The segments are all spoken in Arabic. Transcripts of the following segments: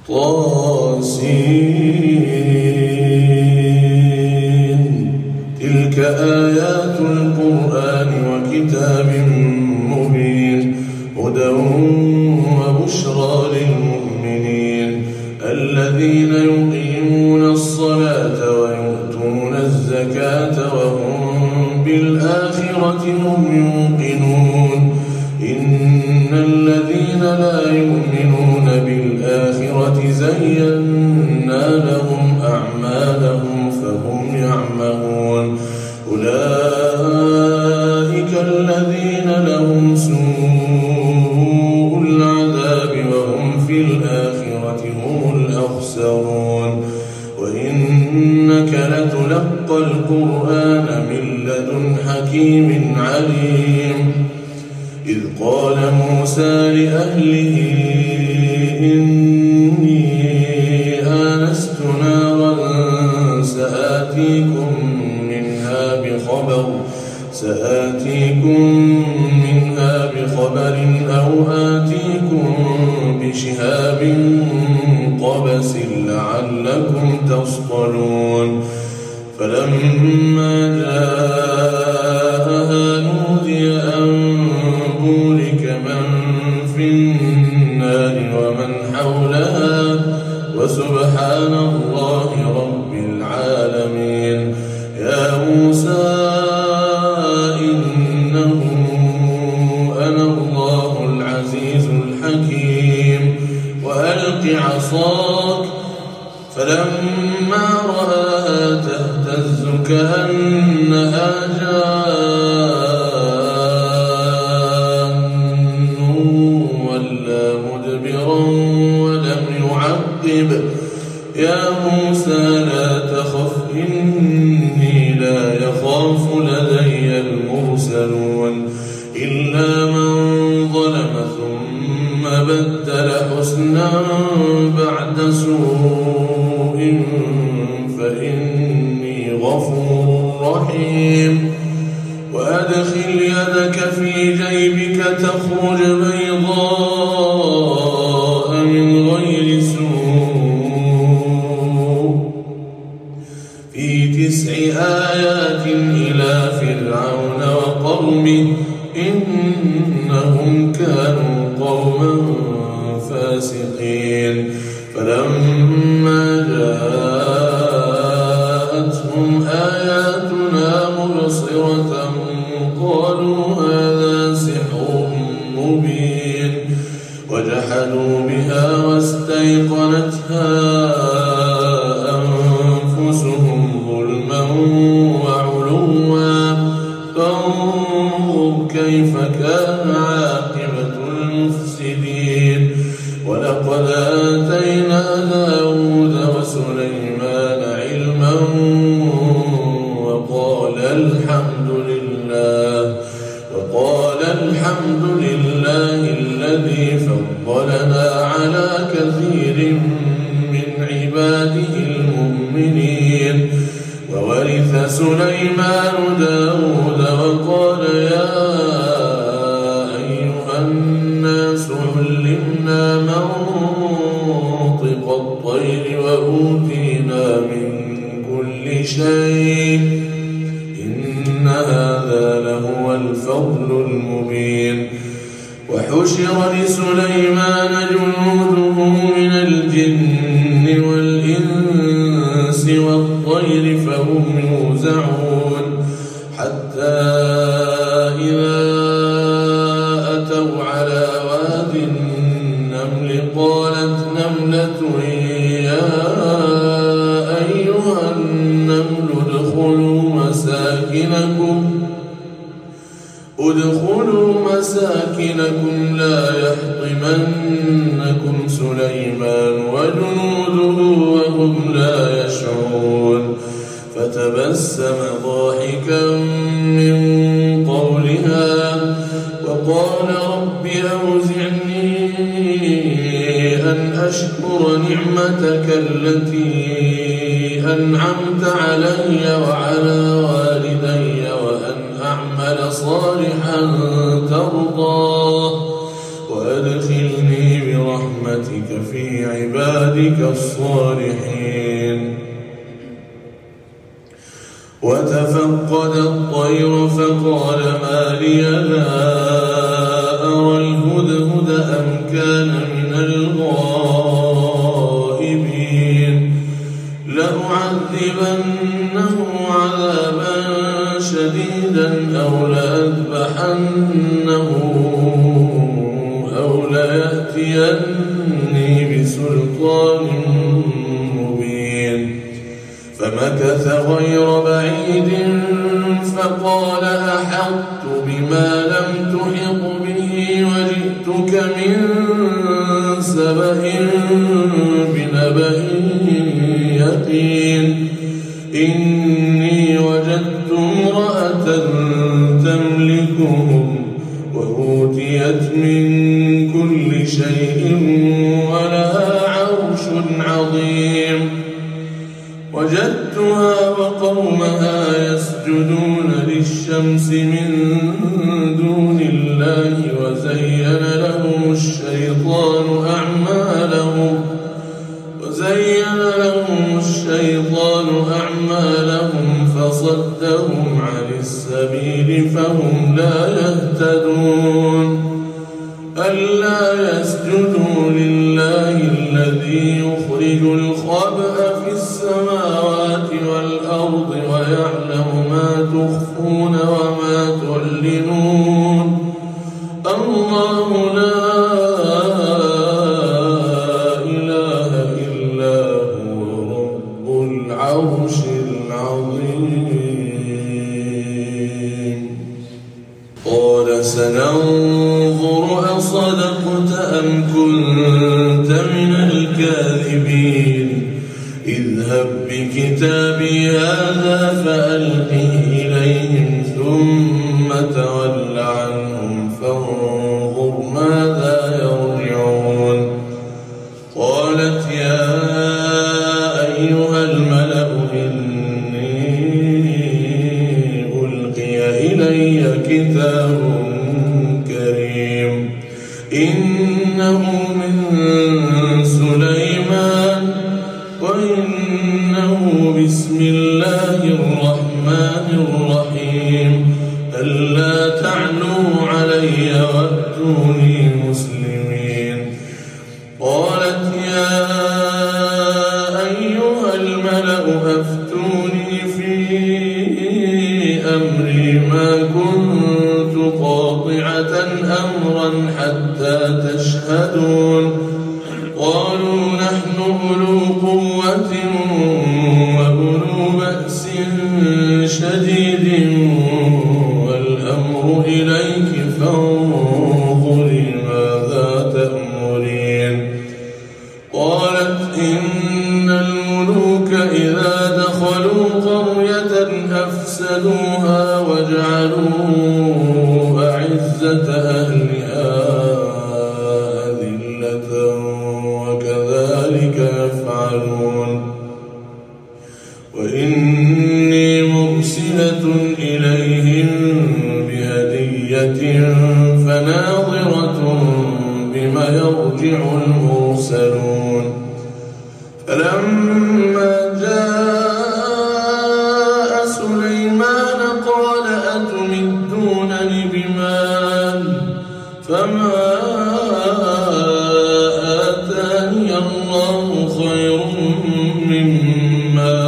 طاسين. تلك آيات القرآن وكتاب مبين هدى وبشرى للمؤمنين الذين يقيمون الصلاة ويؤتون الزكاة وهم بالآخرة هم يوقنون إن الذين لا يؤمنون بالآخرة زينا لهم أعمالهم فهم يعمهون أولئك الذين لهم سوء العذاب وهم في الآخرة هم الأخسرون وإنك لتلقى القرآن من لدن حكيم عليم إذ قال موسى لأهله إني آنست نارا سآتيكم منها بخبر أو آتيكم بشهاب قبس لعلكم تصطلون فلما جاءها نودي أن بورك من في النار ومن حولها وسبحان الله رب العالمين. يا موسى إنه أنا الله العزيز الحكيم وألق عصاك فلما رآها تهتز كأنها جان ولا مدبرا ولم يعقب. يا موسى لا تخف إني لا يخاف لدي المرسلون إلا من ظلم ثم بدل حسنا بعد سوء فإني غفور رحيم. وأدخل يدك في جيبك تخرج بيضاء من غير سوء في 9 آيات إلى فرعون وقومه إنهم كانوا قوما فاسقين. فلما جاءتهم آياتنا مبصرة قالوا هذا سحر مبين وجحدوا بها واستيقنتها أنفسهم ظلما وعلوا فانظر كيف كان عاقبة المفسدين. ولقد آتينا داود وسليمان علما وقال الحمد لله الذي فضلنا على كثير من عباده المؤمنين. وورث سليمان داود وقال يا أيها الناس علمنا منطق الطير وأوتينا من كل شيء إن هذا لهو الفضل المبين. وحشر لسليمان جنوده من الجن والإنس والطير فهم يوزعون حتى إذا أتوا على واد النمل قالت نملة يا أيها النمل ادخلوا مساكنكم لا يحطمنكم سليمان وجنوده وهم لا يشعرون. فتبسم ضاحكا من قولها وقال رب أوزعني أن أشكر نعمتك التي أنعمت علي وعلى والدي وأن أعمل صالحا ترضاه وأدخلني برحمتك في عبادك الصالحين. وتفقد الطير فقال ما لي لا أرى الهدهد أم كان من الغائبين لأعذبنه عذابا شديدا أو لأذبحنه أو ليأتيني بسلطان مبين. فمكث غير بعيد فقال أحطت بما لم تحط به وجئتك من سبأ بنبأ يقين. إني وجدت امرأة تملكهم وأوتيت من كل شيء ولها عرش عظيم. وجدتها وقومها يسجدون للشمس من دون الله وزين لهم الشيطان أعمالهم فصدهم عن السبيل فهم لا يهتدون. ألا يسجدوا لله الذي يخرج الخبأ في السماوات والأرض ويعلم ما تخفون وما تعلنون. الله لا إله إلا هو رب العرش العظيم. قال سننظر أصدقت أم كنت من الكاذبين. اذهب بكتابي هذا فألقه إليهم ثم تول عنهم فانظر ماذا يرجعون. قالت يا أيها الملأ إني ألقي إلي كتاب كريم إنه من سليمان وإنه بسم الله الرحمن الرحيم ألا تعلوا علي وأتوني مسلمين. قالت يا أيها الملأ أفتوني في أمري ما كنت قاطعة أمرا حتى تشهدون. قالوا نحن أولو قوة وأولو بأس شديد والأمر إليك فانظري ماذا تأمرين. قالت إن الملوك إذا دخلوا قرية أفسدوها وجعلوا أعزة أهلها أذلة وكذلك يفعلون. وإني مرسلة إليهم بهدية فناظرة بما يرجع المرسلون. فلما جاء سليمان قال أتمدونني بمال فما آتاني الله خير مما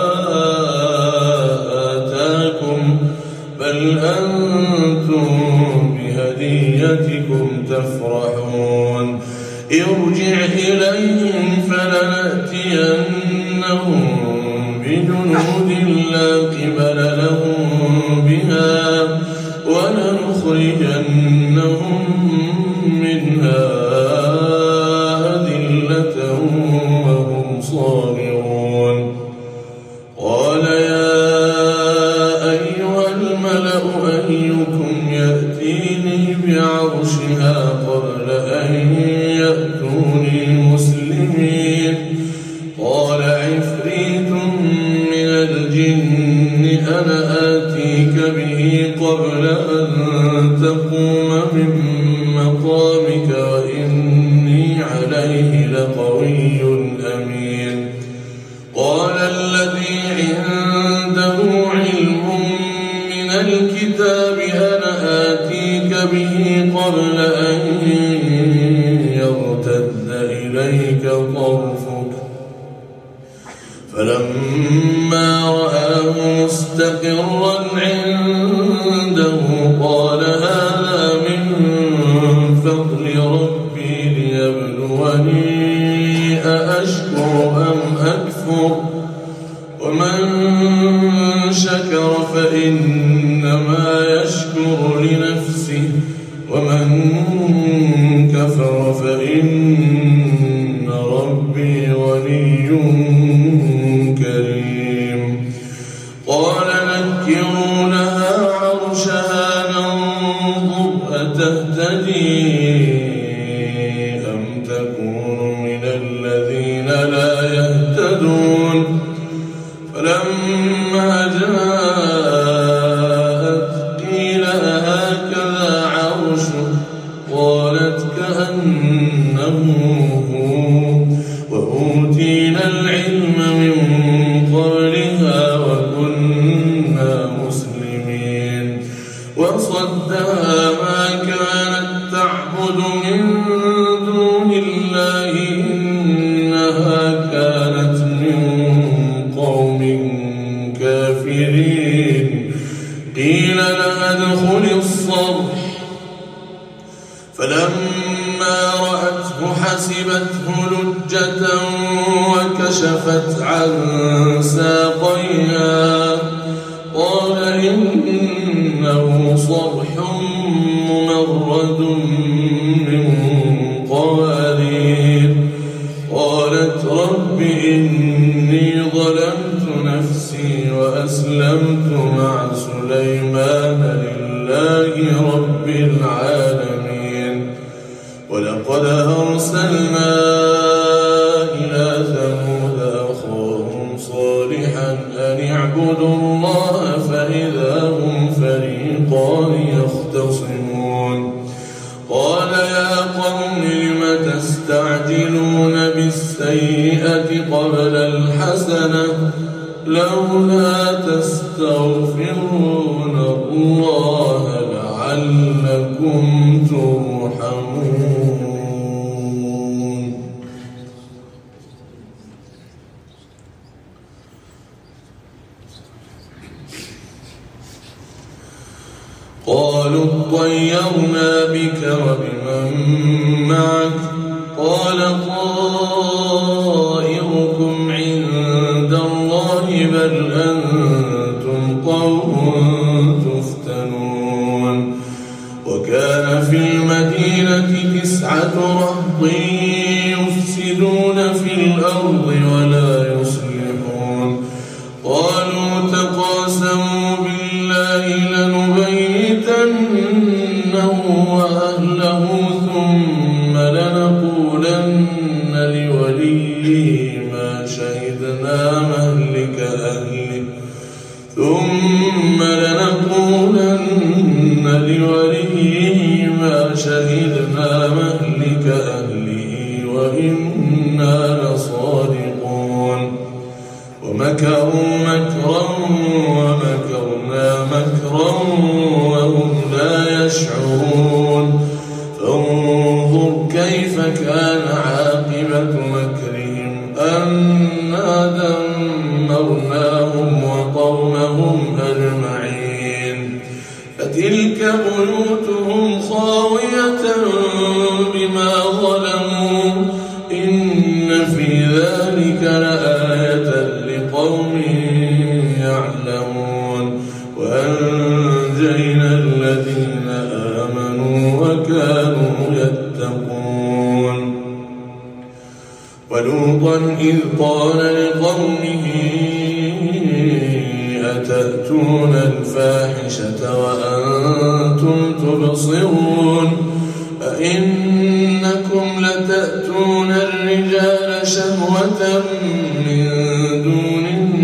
آتاكم بل أنتم بهديتكم تفرحون. ارجع إليهم فلنأتينهم بجنود لا قبل لهم بها ولنخرجنهم منها أذلة وهم صاغرون. قال يا أيها الملأ أيكم يأتيني بعرشها قبل أن يأتوني مسلمين. قال عفريت من الجن أنا آتيك به قبل أن تقوم من مقامك وإني عليه لقوي أمين. قال الذي عنده علم من الكتاب أنا آتيك به قبل أن يرتد إليك طرفك فلما رآه مستقرا عنده قال هذا من فضل ربي ليبلوني أأشكر أم أكفر ومن شكر فإنما يشكر لنفسه ومن كفر فإن ربي غني كريم. قال نكروا لها عرشها ننظر أتهتدي أم تكون من الذين لا يهتدون. فلما جاءت قيل هكذا عرشه قالت كأنه هو وأوتينا العلم من قبلها وكنا مسلمين. وصدها ما كانت تعبد من دون الله إنها كانت من قوم كافرين. قيل لها ادخل الصرح فلما رأته حسبته لجة وكشفت عن ساقيها قال إنه صرح ممرد من قوارير. قالت رب إني ظلمت نفسي وأسلمت مع سليمان لله رب العالمين. ولقد أرسلنا إلى ثمود أخاهم صالحا أن اعبدوا الله فإذا هم فريقان يختصمون. قال يا قوم لم تستعجلون بالسيئة قبل الحسنة لولا تستغفرون الله لعلكم ترحمون. قالوا اطيرنا بك وبمن معك قال طائركم عند الله بل أنتم قوم تفتنون. وكان في المدينة 9 رهط يفسدون في الأرض ولا يصلحون. قالوا تقاسموا بالله لنبيتنه وأهله ثم لنقولن لوليه ما شهدنا مهلك أهله وإنا لصادقون. ومكروا مكرا ومكرنا مكرا وهم لا يشعرون. فانظر كيف كان عاقبة مكرهم أنا دمرناهم وقومهم أجمعين. فتلك بيوتهم خاوية بما ظلموا إن في ذلك لآية لقوم يعلمون. وأنجينا الذين آمنوا وكانوا يتقون. ولوطا إذ قال لقومه أتأتون الفاحشة وأنتم تبصرون أئنكم لتأتون الرجال شهوة من دون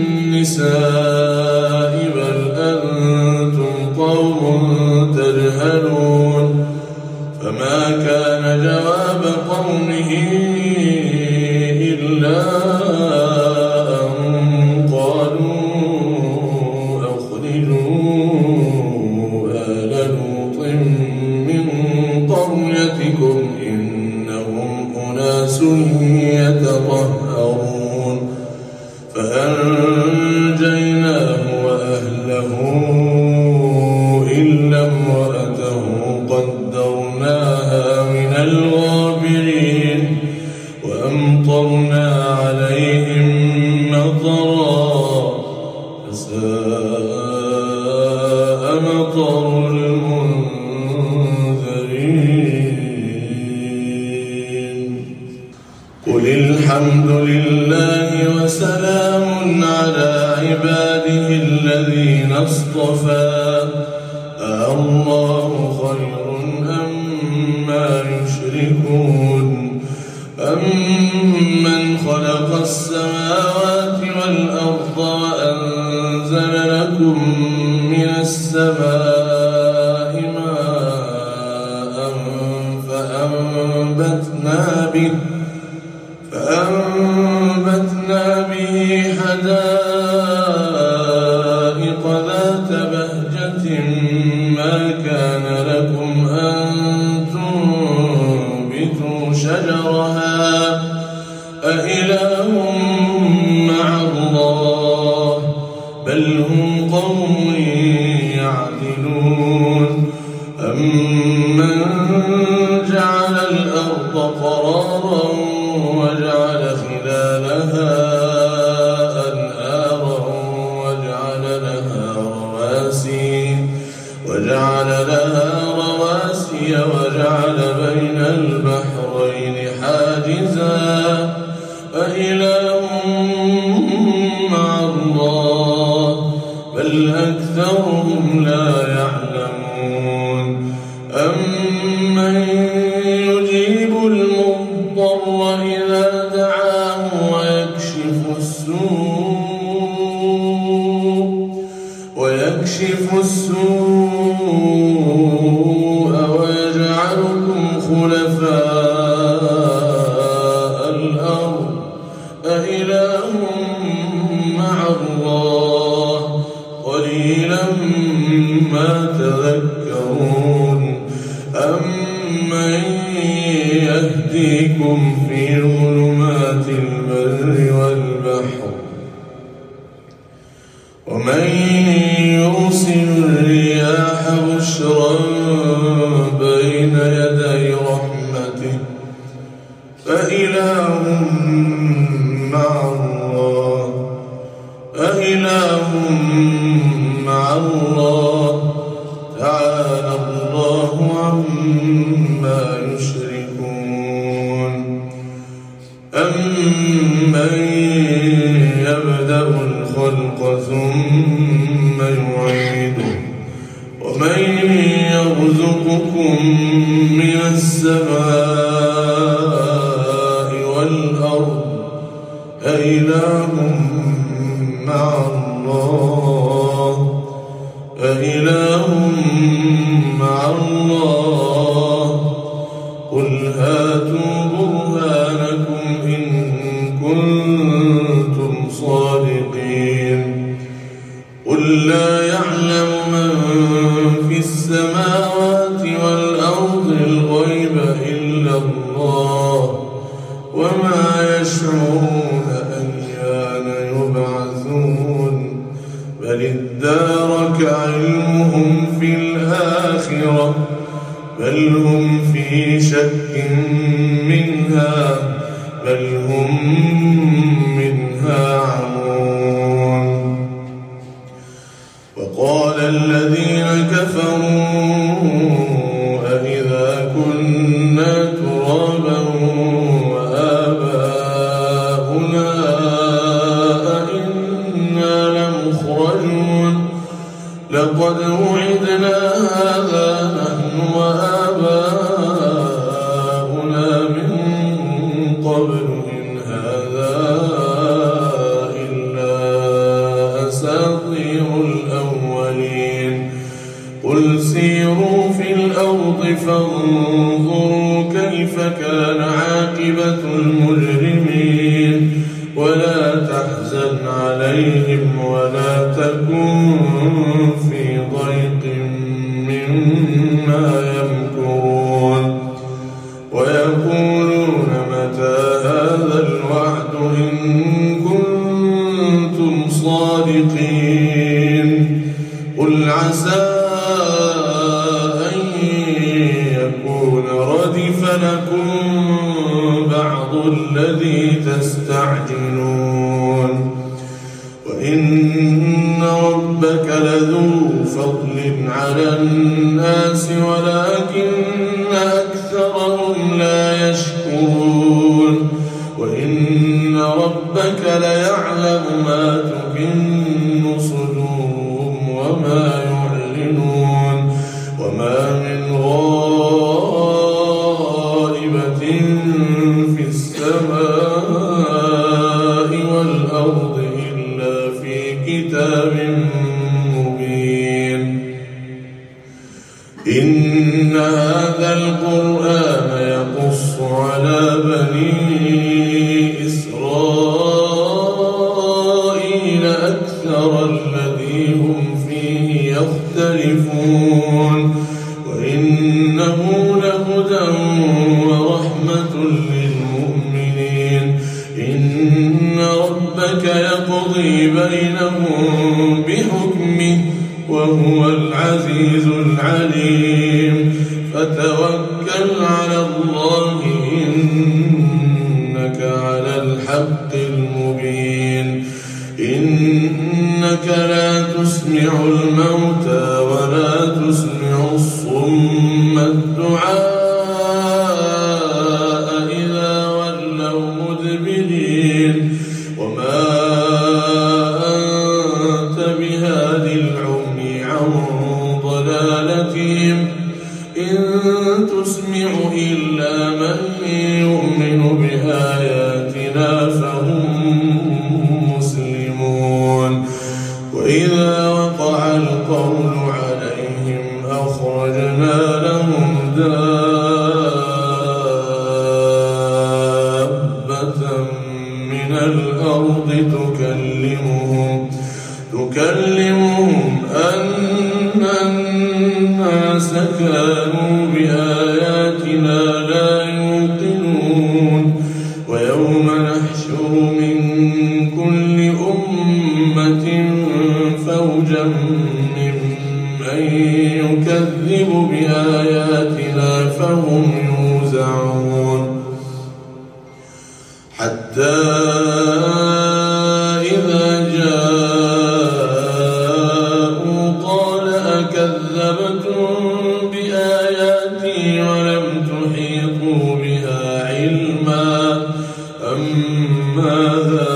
النساء بل أنتم قوم تجهلون. فما كان جواب قومه إلا أن قالوا أخرجوا آل لوط من قريتكم إنهم أناس يتطهرون فأنجيناه وأهله إلا امرأته قدرناها من الغابرين وأمطرنا عليهم مطرا فساء مطر المنذرين قل الحمد لله وسلام على عباده الذين اصطفى الله خير أما يشركون أمن خلق السماوات والأرض وأنزل لكم من السماء ماء فأنبتنا به حدائق ذات بهجة ما كان لكم أن تنبتوا شجرها أإله مع الله بل هم قوم يعدلون أمن جعل الأرض قرارا وجعل خلالها أنهارا وجعل لها رواسي وجعل بين البحرين حاجزا أإله مع الله بل أكثرهم لا يعلمون أمن يجيب المضطر إذا دعاه ويكشف السوء ويجعلكم خلفاء الأرض أإله مع الله قليلا ما تذكرون أمن يهديكم في ظلمات البر والبحر ومن يرسل الرياح بشرا بين يدي رحمته أإله مع الله تعالى الله عما يشركون أمن يبدأ الخلق ثم يعيده ومن يرزقكم من السماء والأرض أإله مع الله قل هاتوا برهانكم إن كنتم صادقين قل لا يعلم من في السماوات والأرض الغيب إلا الله وما يشعرون أيان يبعثون بل ادارك علمهم في الآخرة بل هم في شك منها بل هم منها عمون وقال الذين كفروا أإذا كنا ترابا وآباؤنا أئنا لمخرجون لقد وعدنا هذا نحن وآباؤنا من قبل إن هذا إلا أساطير الأولين قل سيروا الصادقين قل عسى أن يكون ردف لكم بعض الذي تستعجلون وإن ربك لذو فضل على الناس ولكن أكثرهم لا يشكرون وإن ربك ليعلم ما تكن صدورهم وما يعلنون وما من غائبة في السماء والأرض إلا في كتاب مبين إن هذا القرآن يقص على بني إسرائيل أكثر الذي هم فيه يختلفون وإنه لهدى ورحمة للمؤمنين إن ربك يقضي بينهم بحكمه وهو العزيز العليم فتوكل على الله إنك على الحق المبين إنك لا تسمع الموتى ولا تسمع الصم الدعاء إذا ولوا مدبرين وما أنت بهادي العمي عن ضلالتهم إن تسمع إلا من يؤمن بآياتنا فهم مسلمون وإذا وقع القول عليهم أخرجنا لهم دابة من الأرض تكلمهم أن الناس كانوا بآياتنا لا يوقنون ويوم نحشر من كل أمة فوجا ممن يكذب بآياتنا فهم يوزعون حتى إذا جاءوا قال أكذبتم بآياتي ولم تحيطوا بها علما أم ماذا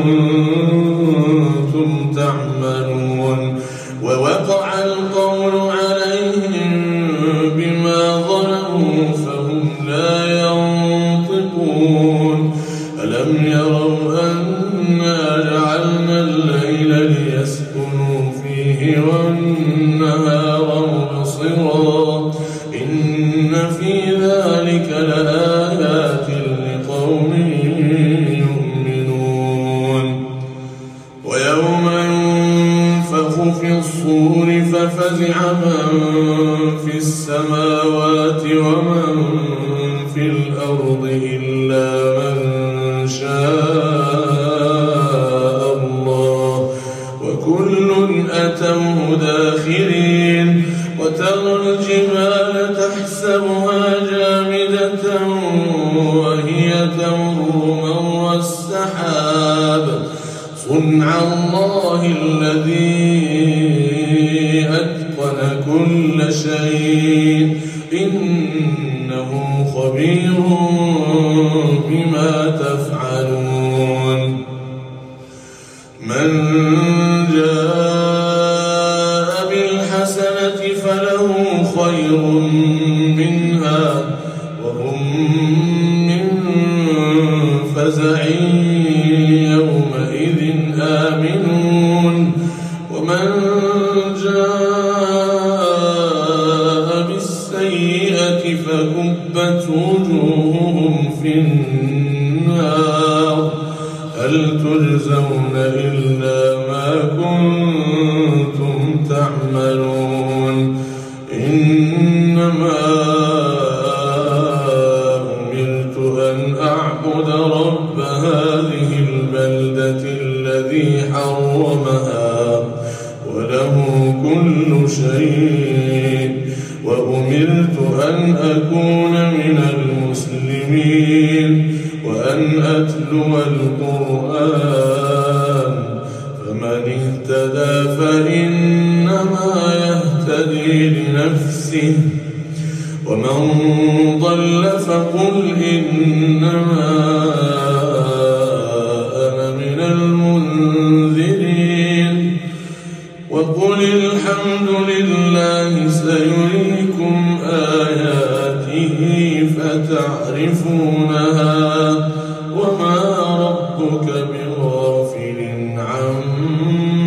كنتم تعملون ووقع القول عليهم بما ظلموا فهم لا ينطقون ألم يروا أنا جعلنا الليل ليسكنوا فيه والنهار مبصرا إن في ذلك لآيات لقوم يؤمنون ويوم ينفخ في الصور ففزع من في السماوات ومن في الأرض إلا من شاء الله وكل أتوه داخرين وترى الجبال تحسبها جامدة وهي تمر مر السحاب صنع الله الذي أتقن كل شيء إنه خبير بما تفعلون من جاء بالحسنة فله خير منها وهم من فزع يومئذ آمنون ومن جاء بالسيئة فكبت وجوههم في النار هل تجزون إلا ما كنتم تعملون إنما أمرت أن أعبد رب هذه البلدة الذي حرمها شيء وأمرت أن أكون من المسلمين وأن أتلو القرآن فمن اهتدى فإنما يهتدي لنفسه ومن ضل فقل إنما أنا من المنذرين وقل الحمد لله سيريكم آياته فتعرفونها وما ربك بغافل عما